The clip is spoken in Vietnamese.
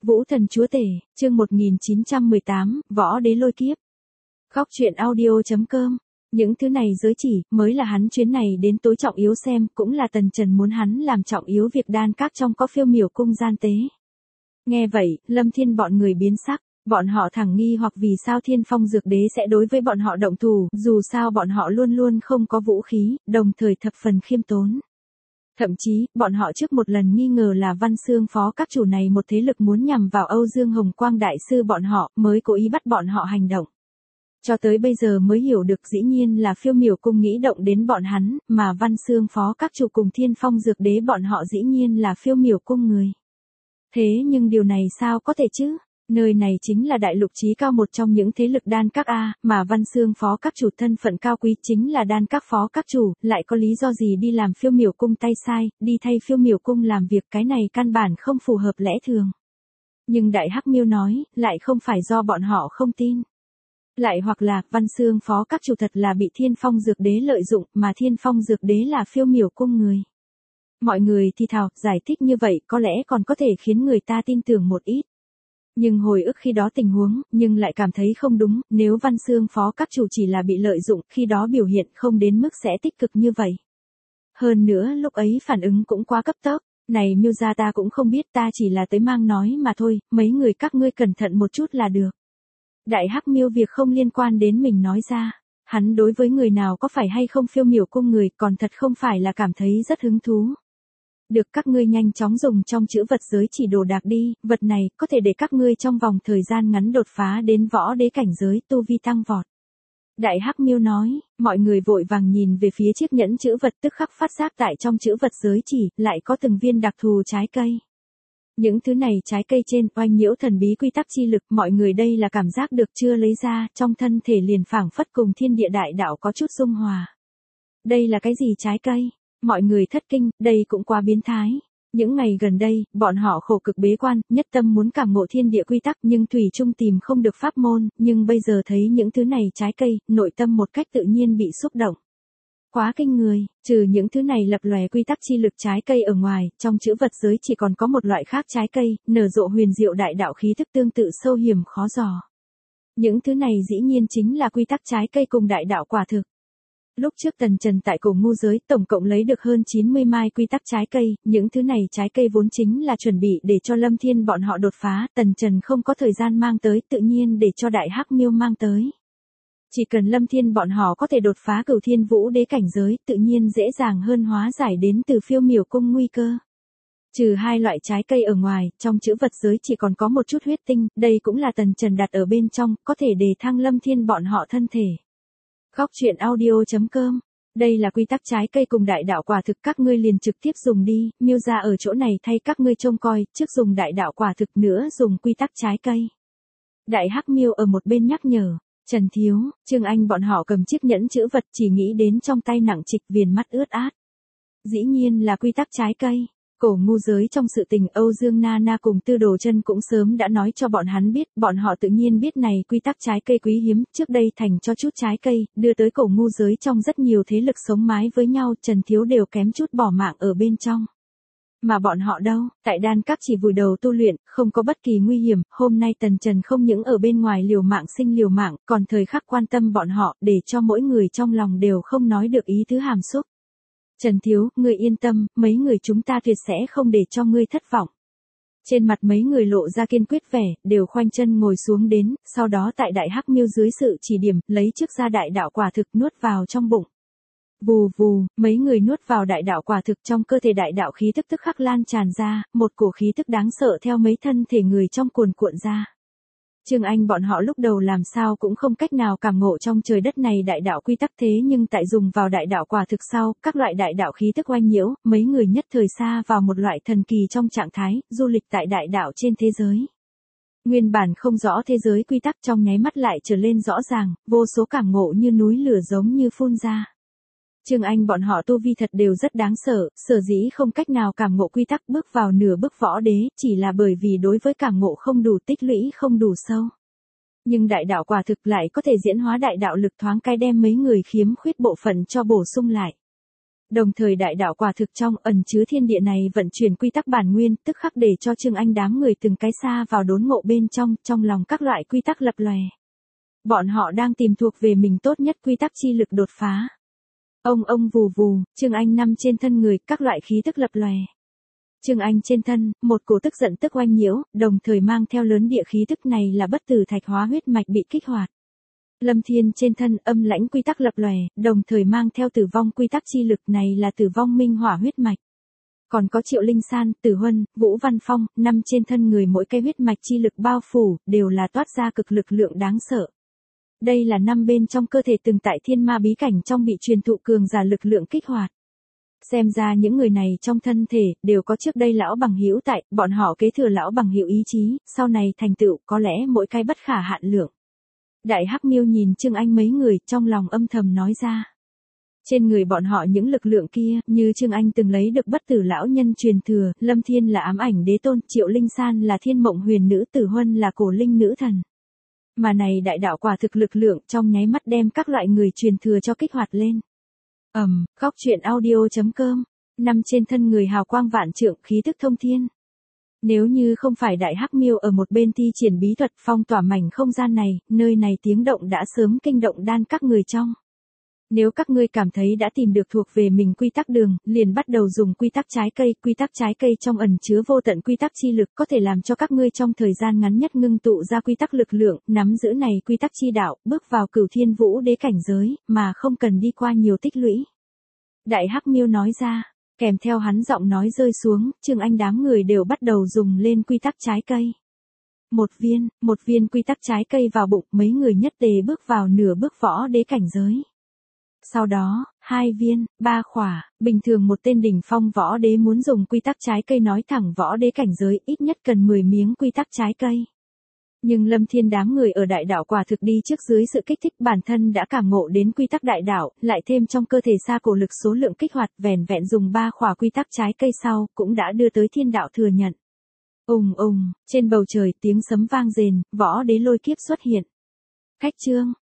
Vũ thần chúa tể, chương 1918, võ đế lôi kiếp. Khóc chuyện audio.com. Những thứ này giới chỉ, mới là hắn chuyến này đến tối trọng yếu xem, cũng là Tần Trần muốn hắn làm trọng yếu việc đan các trong có phiêu miểu cung gian tế. Nghe vậy, Lâm Thiên bọn người biến sắc, bọn họ thẳng nghi hoặc vì sao Thiên Phong Dược Đế sẽ đối với bọn họ động thủ, dù sao bọn họ luôn luôn không có vũ khí, đồng thời thập phần khiêm tốn. Thậm chí, bọn họ trước một lần nghi ngờ là Văn Xương phó các chủ này một thế lực muốn nhằm vào Âu Dương Hồng Quang đại sư bọn họ, mới cố ý bắt bọn họ hành động. Cho tới bây giờ mới hiểu được dĩ nhiên là phiêu miểu cung nghĩ động đến bọn hắn, mà Văn Xương phó các chủ cùng Thiên Phong Dược Đế bọn họ dĩ nhiên là phiêu miểu cung người. Thế nhưng điều này sao có thể chứ? Nơi này chính là đại lục chí cao một trong những thế lực đan các A, mà Văn Xương phó các chủ thân phận cao quý chính là đan các phó các chủ, lại có lý do gì đi làm phiêu miểu cung tay sai, đi thay phiêu miểu cung làm việc, cái này căn bản không phù hợp lẽ thường. Nhưng Đại Hắc Miêu nói, lại không phải do bọn họ không tin. Lại hoặc là, Văn Xương phó các chủ thật là bị Thiên Phong Dược Đế lợi dụng, mà Thiên Phong Dược Đế là phiêu miểu cung người. Mọi người thì thào, giải thích như vậy có lẽ còn có thể khiến người ta tin tưởng một ít. Nhưng hồi ức khi đó tình huống, nhưng lại cảm thấy không đúng, nếu Văn Xương phó các chủ chỉ là bị lợi dụng, khi đó biểu hiện không đến mức sẽ tích cực như vậy. Hơn nữa lúc ấy phản ứng cũng quá cấp tốc, này Miêu gia ta cũng không biết, ta chỉ là tới mang nói mà thôi, mấy người các ngươi cẩn thận một chút là được. Đại Hắc Miêu việc không liên quan đến mình nói ra, hắn đối với người nào có phải hay không phiêu miểu cung người còn thật không phải là cảm thấy rất hứng thú. Được, các ngươi nhanh chóng dùng trong chữ vật giới chỉ đồ đạc đi, vật này có thể để các ngươi trong vòng thời gian ngắn đột phá đến võ đế cảnh giới, tu vi tăng vọt. Đại Hắc Miêu nói, mọi người vội vàng nhìn về phía chiếc nhẫn chữ vật, tức khắc phát giác tại trong chữ vật giới chỉ, lại có từng viên đặc thù trái cây. Những thứ này trái cây trên oanh nhiễu thần bí quy tắc chi lực, mọi người đây là cảm giác được chưa lấy ra, trong thân thể liền phảng phất cùng thiên địa đại đạo có chút dung hòa. Đây là cái gì trái cây? Mọi người thất kinh, đây cũng quá biến thái. Những ngày gần đây, bọn họ khổ cực bế quan, nhất tâm muốn cảm ngộ thiên địa quy tắc nhưng thủy chung tìm không được pháp môn, nhưng bây giờ thấy những thứ này trái cây, nội tâm một cách tự nhiên bị xúc động. Quá kinh người, trừ những thứ này lập lòe quy tắc chi lực trái cây ở ngoài, trong chữ vật giới chỉ còn có một loại khác trái cây, nở rộ huyền diệu đại đạo khí thức tương tự sâu hiểm khó dò. Những thứ này dĩ nhiên chính là quy tắc trái cây cùng đại đạo quả thực. Lúc trước Tần Trần tại Cổ Ngu giới tổng cộng lấy được hơn 90 mai quy tắc trái cây, những thứ này trái cây vốn chính là chuẩn bị để cho Lâm Thiên bọn họ đột phá, Tần Trần không có thời gian mang tới, tự nhiên để cho Đại Hắc Miêu mang tới. Chỉ cần Lâm Thiên bọn họ có thể đột phá Cửu Thiên Vũ Đế cảnh giới, tự nhiên dễ dàng hơn hóa giải đến từ phiêu miểu cung nguy cơ. Trừ hai loại trái cây ở ngoài, trong chữ vật giới chỉ còn có một chút huyết tinh, đây cũng là Tần Trần đặt ở bên trong, có thể đề thăng Lâm Thiên bọn họ thân thể. Khóc chuyện audio.com. Đây là quy tắc trái cây cùng đại đạo quả thực, các ngươi liền trực tiếp dùng đi, Miêu gia ở chỗ này thay các ngươi trông coi, trước dùng đại đạo quả thực nữa dùng quy tắc trái cây. Đại Hắc Miêu ở một bên nhắc nhở, Trần Thiếu, Trương Anh bọn họ cầm chiếc nhẫn chữ vật chỉ nghĩ đến trong tay nặng trịch, viền mắt ướt át. Dĩ nhiên là quy tắc trái cây. Cổ Ngu giới trong sự tình Âu Dương Nana cùng Tư Đồ Chân cũng sớm đã nói cho bọn hắn biết, bọn họ tự nhiên biết này quy tắc trái cây quý hiếm, trước đây thành cho chút trái cây, đưa tới Cổ Ngu giới trong rất nhiều thế lực sống mái với nhau, Trần Thiếu đều kém chút bỏ mạng ở bên trong. Mà bọn họ đâu, tại đan các chỉ vùi đầu tu luyện, không có bất kỳ nguy hiểm, hôm nay Tần Trần không những ở bên ngoài liều mạng sinh liều mạng, còn thời khắc quan tâm bọn họ, để cho mỗi người trong lòng đều không nói được ý thứ hàm xúc. Trần Thiếu, ngươi yên tâm, mấy người chúng ta tuyệt sẽ không để cho ngươi thất vọng. Trên mặt mấy người lộ ra kiên quyết vẻ, đều khoanh chân ngồi xuống đến, sau đó tại Đại Hắc Miêu dưới sự chỉ điểm, lấy trước ra đại đạo quả thực nuốt vào trong bụng. Vù vù, mấy người nuốt vào đại đạo quả thực, trong cơ thể đại đạo khí tức tức khắc lan tràn ra, một cổ khí tức đáng sợ theo mấy thân thể người trong cuồn cuộn ra. Trương Anh bọn họ lúc đầu làm sao cũng không cách nào cảm ngộ trong trời đất này đại đạo quy tắc, thế nhưng tại dùng vào đại đạo quả thực sau, các loại đại đạo khí tức oanh nhiễu, mấy người nhất thời xa vào một loại thần kỳ trong trạng thái, du lịch tại đại đạo trên thế giới. Nguyên bản không rõ thế giới quy tắc trong nháy mắt lại trở lên rõ ràng, vô số cảm ngộ như núi lửa giống như phun ra. Trương Anh bọn họ tu vi thật đều rất đáng sợ, sở dĩ không cách nào cảm ngộ quy tắc bước vào nửa bước võ đế, chỉ là bởi vì đối với cảm ngộ không đủ, tích lũy không đủ sâu. Nhưng đại đạo quả thực lại có thể diễn hóa đại đạo lực, thoáng cái đem mấy người khiếm khuyết bộ phận cho bổ sung lại. Đồng thời đại đạo quả thực trong ẩn chứa thiên địa này vận chuyển quy tắc bản nguyên, tức khắc để cho Trương Anh đám người từng cái xa vào đốn ngộ bên trong lòng các loại quy tắc lập lòe. Bọn họ đang tìm thuộc về mình tốt nhất quy tắc chi lực đột phá. Ông vù vù, Trương Anh nằm trên thân người, các loại khí tức lập lòe. Trương Anh trên thân, một cổ tức giận tức oanh nhiễu, đồng thời mang theo lớn địa khí tức này là bất tử thạch hóa huyết mạch bị kích hoạt. Lâm Thiên trên thân âm lãnh quy tắc lập lòe, đồng thời mang theo tử vong quy tắc chi lực này là tử vong minh hỏa huyết mạch. Còn có Triệu Linh San, Tử Huân, Vũ Văn Phong, năm trên thân người mỗi cái huyết mạch chi lực bao phủ, đều là toát ra cực lực lượng đáng sợ. Đây là năm bên trong cơ thể từng tại thiên ma bí cảnh trong bị truyền thụ cường giả lực lượng kích hoạt. Xem ra những người này trong thân thể, đều có trước đây lão bằng hữu tại, bọn họ kế thừa lão bằng hữu ý chí, sau này thành tựu có lẽ mỗi cái bất khả hạn lượng. Đại Hắc Miêu nhìn Trương Anh mấy người, trong lòng âm thầm nói ra. Trên người bọn họ những lực lượng kia, như Trương Anh từng lấy được bất tử lão nhân truyền thừa, Lâm Thiên là ám ảnh đế tôn, Triệu Linh San là thiên mộng huyền nữ, Tử Huân là cổ linh nữ thần. Mà này đại đạo quả thực lực lượng trong nháy mắt đem các loại người truyền thừa cho kích hoạt lên. Khóc chuyện audio.com, nằm trên thân người hào quang vạn trượng, khí tức thông thiên. Nếu như không phải Đại Hắc Miêu ở một bên thi triển bí thuật phong tỏa mảnh không gian này, nơi này tiếng động đã sớm kinh động đan các người trong. Nếu các ngươi cảm thấy đã tìm được thuộc về mình quy tắc đường, liền bắt đầu dùng quy tắc trái cây trong ẩn chứa vô tận quy tắc chi lực có thể làm cho các ngươi trong thời gian ngắn nhất ngưng tụ ra quy tắc lực lượng, nắm giữ này quy tắc chi đạo, bước vào Cửu Thiên Vũ Đế cảnh giới, mà không cần đi qua nhiều tích lũy. Đại Hắc Miêu nói ra, kèm theo hắn giọng nói rơi xuống, Trương Anh đám người đều bắt đầu dùng lên quy tắc trái cây. Một viên quy tắc trái cây vào bụng, mấy người nhất tề bước vào nửa bước võ đế cảnh giới. Sau đó, 2 viên, 3 khỏa, bình thường một tên đỉnh phong võ đế muốn dùng quy tắc trái cây nói thẳng võ đế cảnh giới ít nhất cần 10 miếng quy tắc trái cây. Nhưng Lâm Thiên đám người ở đại đạo quả thực đi trước dưới sự kích thích bản thân đã cảm ngộ đến quy tắc đại đạo, lại thêm trong cơ thể xa cổ lực số lượng kích hoạt vẻn vẹn dùng 3 khỏa quy tắc trái cây sau, cũng đã đưa tới thiên đạo thừa nhận. Trên bầu trời tiếng sấm vang rền, võ đế lôi kiếp xuất hiện. Khách chương